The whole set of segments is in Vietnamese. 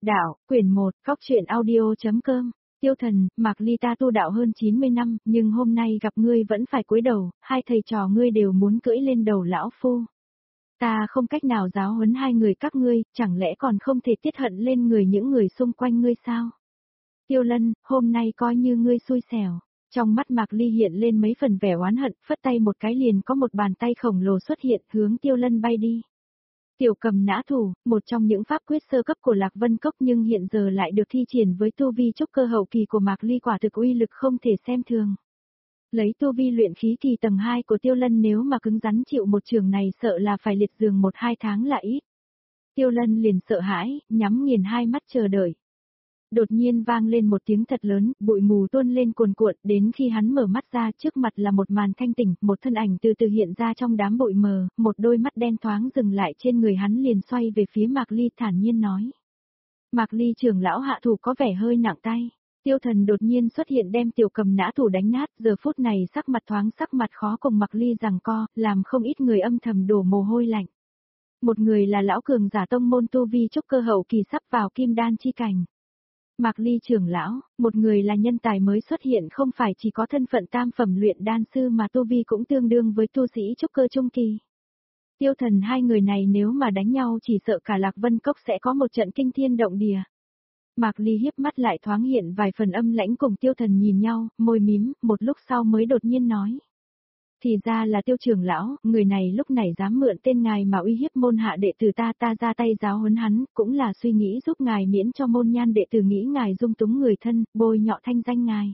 Đạo, quyển 1, Góc truyện audio.com. Tiêu Thần, Mạc Ly ta tu đạo hơn 90 năm, nhưng hôm nay gặp ngươi vẫn phải cúi đầu, hai thầy trò ngươi đều muốn cưỡi lên đầu lão phu. Ta không cách nào giáo huấn hai người các ngươi, chẳng lẽ còn không thể tiết hận lên người những người xung quanh ngươi sao? Tiêu Lân, hôm nay coi như ngươi xui xẻo. Trong mắt Mạc Ly hiện lên mấy phần vẻ oán hận, phất tay một cái liền có một bàn tay khổng lồ xuất hiện hướng Tiêu Lân bay đi. Tiểu Cầm Nã Thủ, một trong những pháp quyết sơ cấp của Lạc Vân Cốc nhưng hiện giờ lại được thi triển với tu vi trúc cơ hậu kỳ của Mạc Ly, quả thực uy lực không thể xem thường. Lấy tu vi luyện khí kỳ tầng 2 của Tiêu Lân, nếu mà cứng rắn chịu một trường này sợ là phải liệt giường 1-2 tháng là ít. Tiêu Lân liền sợ hãi, nhắm nghiền hai mắt chờ đợi. Đột nhiên vang lên một tiếng thật lớn, bụi mù tuôn lên cuồn cuộn, đến khi hắn mở mắt ra, trước mặt là một màn thanh tỉnh, một thân ảnh từ từ hiện ra trong đám bụi mờ, một đôi mắt đen thoáng dừng lại trên người hắn, liền xoay về phía Mạc Ly thản nhiên nói. Mạc Ly trưởng lão hạ thủ có vẻ hơi nặng tay. Tiêu Thần đột nhiên xuất hiện đem Tiểu Cầm Nã Thủ đánh nát, giờ phút này sắc mặt khó cùng Mạc Ly giằng co, làm không ít người âm thầm đổ mồ hôi lạnh. Một người là lão cường giả tông môn tu vi trúc cơ hậu kỳ sắp vào kim đan chi cảnh. Mạc Ly trưởng lão, một người là nhân tài mới xuất hiện, không phải chỉ có thân phận tam phẩm luyện đan sư mà tu vi cũng tương đương với tu sĩ trúc cơ trung kỳ. Tiêu Thần, hai người này nếu mà đánh nhau chỉ sợ cả Lạc Vân Cốc sẽ có một trận kinh thiên động địa. Mạc Ly hiếp mắt lại thoáng hiện vài phần âm lãnh, cùng Tiêu Thần nhìn nhau, môi mím, một lúc sau mới đột nhiên nói. Thì ra là Tiêu trưởng lão, người này lúc này dám mượn tên ngài mà uy hiếp môn hạ đệ tử ta ra tay giáo huấn hắn, cũng là suy nghĩ giúp ngài miễn cho môn nhan đệ tử nghĩ ngài dung túng người thân, bôi nhọ thanh danh ngài.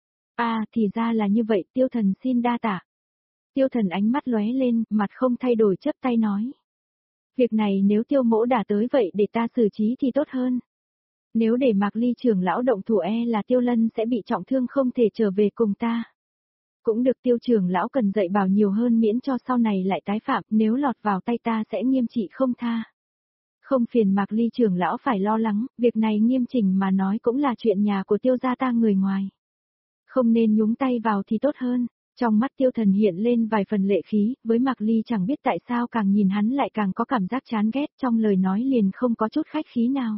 Thì ra là như vậy, Tiêu Thần xin đa tạ. Tiêu Thần ánh mắt lóe lên, mặt không thay đổi chắp tay nói. Việc này nếu Tiêu mỗ đã tới vậy để ta xử trí thì tốt hơn. Nếu để Mạc Ly trưởng lão động thủ là Tiêu Lân sẽ bị trọng thương không thể trở về cùng ta. Cũng được, Tiêu trưởng lão cần dạy bảo nhiều hơn miễn cho sau này lại tái phạm, nếu lọt vào tay ta sẽ nghiêm trị không tha. Không phiền Mạc Ly trưởng lão phải lo lắng, việc này nghiêm chỉnh mà nói cũng là chuyện nhà của Tiêu gia ta người ngoài. Không nên nhúng tay vào thì tốt hơn. Trong mắt Tiêu Thần hiện lên vài phần lệ khí, với Mạc Ly chẳng biết tại sao càng nhìn hắn lại càng có cảm giác chán ghét, trong lời nói liền không có chút khách khí nào.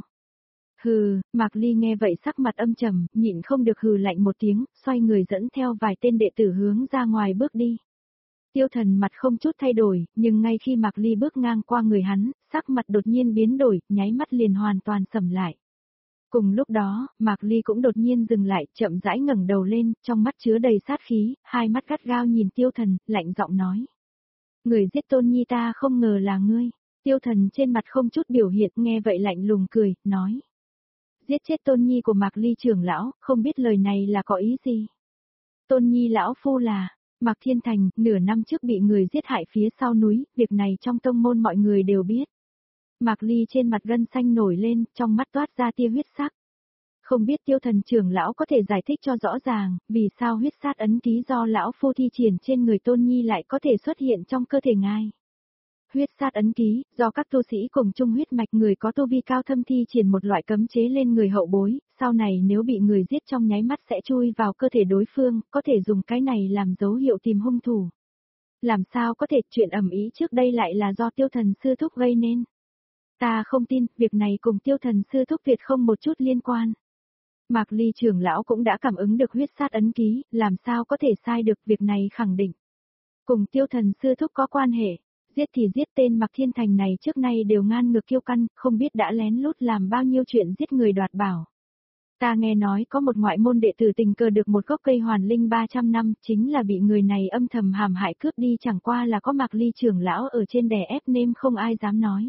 Hừ, Mạc Ly nghe vậy sắc mặt âm trầm, nhịn không được hừ lạnh một tiếng, xoay người dẫn theo vài tên đệ tử hướng ra ngoài bước đi. Tiêu Thần mặt không chút thay đổi, nhưng ngay khi Mạc Ly bước ngang qua người hắn, sắc mặt đột nhiên biến đổi, nháy mắt liền hoàn toàn sầm lại. Cùng lúc đó, Mạc Ly cũng đột nhiên dừng lại, chậm rãi ngẩng đầu lên, trong mắt chứa đầy sát khí, hai mắt gắt gao nhìn Tiêu Thần, lạnh giọng nói. Người giết Tôn Nhi ta không ngờ là ngươi. Tiêu Thần trên mặt không chút biểu hiện, nghe vậy lạnh lùng cười, nói. Giết chết Tôn Nhi của Mạc Ly trưởng lão, không biết lời này là có ý gì? Tôn Nhi lão phu là, Mạc Thiên Thành, nửa năm trước bị người giết hại phía sau núi, việc này trong tông môn mọi người đều biết. Mạc Ly trên mặt gân xanh nổi lên, trong mắt toát ra tia huyết sắc. Không biết Tiêu Thần trưởng lão có thể giải thích cho rõ ràng, vì sao huyết sát ấn ký do lão phu thi triển trên người Tôn Nhi lại có thể xuất hiện trong cơ thể ngài. Huyết sát ấn ký, do các tu sĩ cùng chung huyết mạch, người có tu vi cao thâm thi triển một loại cấm chế lên người hậu bối, sau này nếu bị người giết trong nháy mắt sẽ chui vào cơ thể đối phương, có thể dùng cái này làm dấu hiệu tìm hung thủ. Làm sao có thể, chuyện ầm ĩ trước đây lại là do Tiêu Thần sư thúc gây nên. Ta không tin, việc này cùng Tiêu Thần sư thúc tuyệt không một chút liên quan. Mạc Ly trưởng lão cũng đã cảm ứng được huyết sát ấn ký, làm sao có thể sai được, việc này khẳng định. Cùng Tiêu Thần sư thúc có quan hệ. Giết thì giết, tên Mạc Thiên Thành này trước nay đều ngang ngược kiêu căng, không biết đã lén lút làm bao nhiêu chuyện giết người đoạt bảo. Ta nghe nói có một ngoại môn đệ tử tình cờ được một gốc cây hoàn linh 300 năm, chính là bị người này âm thầm hãm hại cướp đi, chẳng qua là có Mạc Ly trưởng lão ở trên đè ép nên không ai dám nói.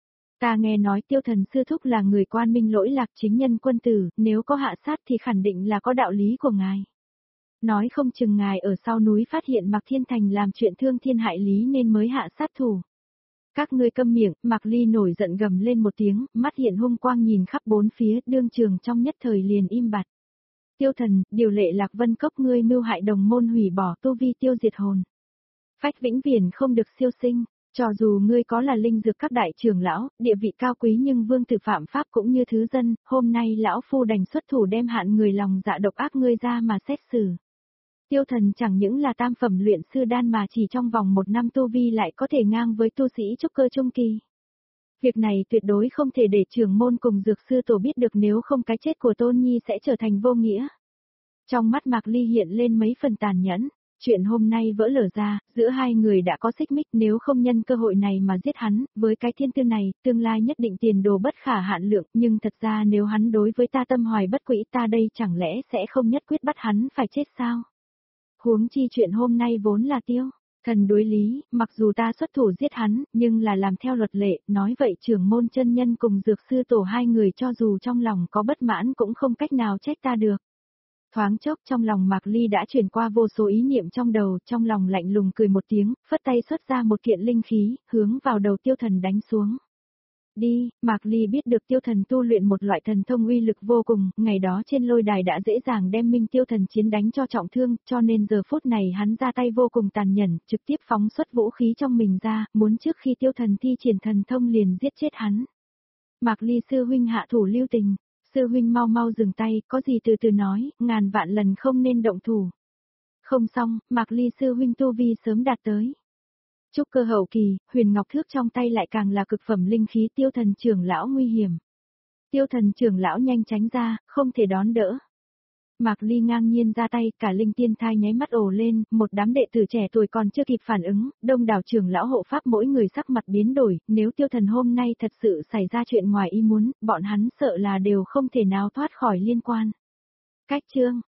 Ta nghe nói Tiêu Thần sư thúc là người quan minh lỗi lạc, chính nhân quân tử, nếu có hạ sát thì khẳng định là có đạo lý của ngài. Nói không chừng ngài ở sau núi phát hiện Mạc Thiên Thành làm chuyện thương thiên hại lý nên mới hạ sát thủ. Các ngươi câm miệng, Mạc Ly nổi giận gầm lên một tiếng, mắt hiện hung quang nhìn khắp bốn phía, đương trường trong nhất thời liền im bặt. Tiêu Thần, điều lệ Lạc Vân Cốc, ngươi mưu hại đồng môn, hủy bỏ tu vi, tiêu diệt hồn. Phách vĩnh viễn không được siêu sinh, cho dù ngươi có là linh dược các đại trưởng lão, địa vị cao quý nhưng vương tử phạm pháp cũng như thứ dân, hôm nay lão phu đành xuất thủ đem hạn người lòng dạ độc ác ngươi ra mà xét xử. Tiêu Thần chẳng những là tam phẩm luyện sư đan mà chỉ trong vòng 1 năm tu vi lại có thể ngang với tu sĩ trúc cơ trung kỳ. Việc này tuyệt đối không thể để trưởng môn cùng dược sư tổ biết được, nếu không cái chết của Tôn Nhi sẽ trở thành vô nghĩa. Trong mắt Mạc Ly hiện lên mấy phần tàn nhẫn. Chuyện hôm nay vỡ lở ra, giữa hai người đã có xích mích, nếu không nhân cơ hội này mà giết hắn, với cái thiên tư này, tương lai nhất định tiền đồ bất khả hạn lượng, nhưng thật ra nếu hắn đối với ta tâm hoài bất quỹ, ta đây chẳng lẽ sẽ không nhất quyết bắt hắn phải chết sao? Huống chi chuyện hôm nay vốn là Tiêu thần đối lý, mặc dù ta xuất thủ giết hắn, nhưng là làm theo luật lệ, nói vậy trưởng môn chân nhân cùng dược sư tổ hai người cho dù trong lòng có bất mãn cũng không cách nào trách ta được. Thoáng chốc trong lòng Mạc Ly đã chuyển qua vô số ý niệm trong đầu, trong lòng lạnh lùng cười một tiếng, phất tay xuất ra một kiện linh khí, hướng vào đầu Tiêu thần đánh xuống. Đi, Mạc Ly biết được Tiêu thần tu luyện một loại thần thông uy lực vô cùng, ngày đó trên lôi đài đã dễ dàng đem Minh Tiêu thần chiến đánh cho trọng thương, cho nên giờ phút này hắn ra tay vô cùng tàn nhẫn, trực tiếp phóng xuất vũ khí trong mình ra, muốn trước khi Tiêu thần thi triển thần thông liền giết chết hắn. Mạc Ly sư huynh hạ thủ lưu tình. Sư huynh mau mau dừng tay, có gì từ từ nói, ngàn vạn lần không nên động thủ. Không xong, Mạc Ly sư huynh tu vi sớm đạt tới. Trúc cơ hậu kỳ, huyền ngọc thước trong tay lại càng là cực phẩm linh khí, Tiêu thần trưởng lão nguy hiểm. Tiêu thần trưởng lão nhanh tránh ra, không thể đón đỡ. Mạc Ly ngang nhiên ra tay, cả linh tiên thai nháy mắt ồ lên, một đám đệ tử trẻ tuổi còn chưa kịp phản ứng, đông đảo trưởng lão hộ pháp mỗi người sắc mặt biến đổi, nếu Tiêu thần hôm nay thật sự xảy ra chuyện ngoài ý muốn, bọn hắn sợ là đều không thể nào thoát khỏi liên quan. Cách chương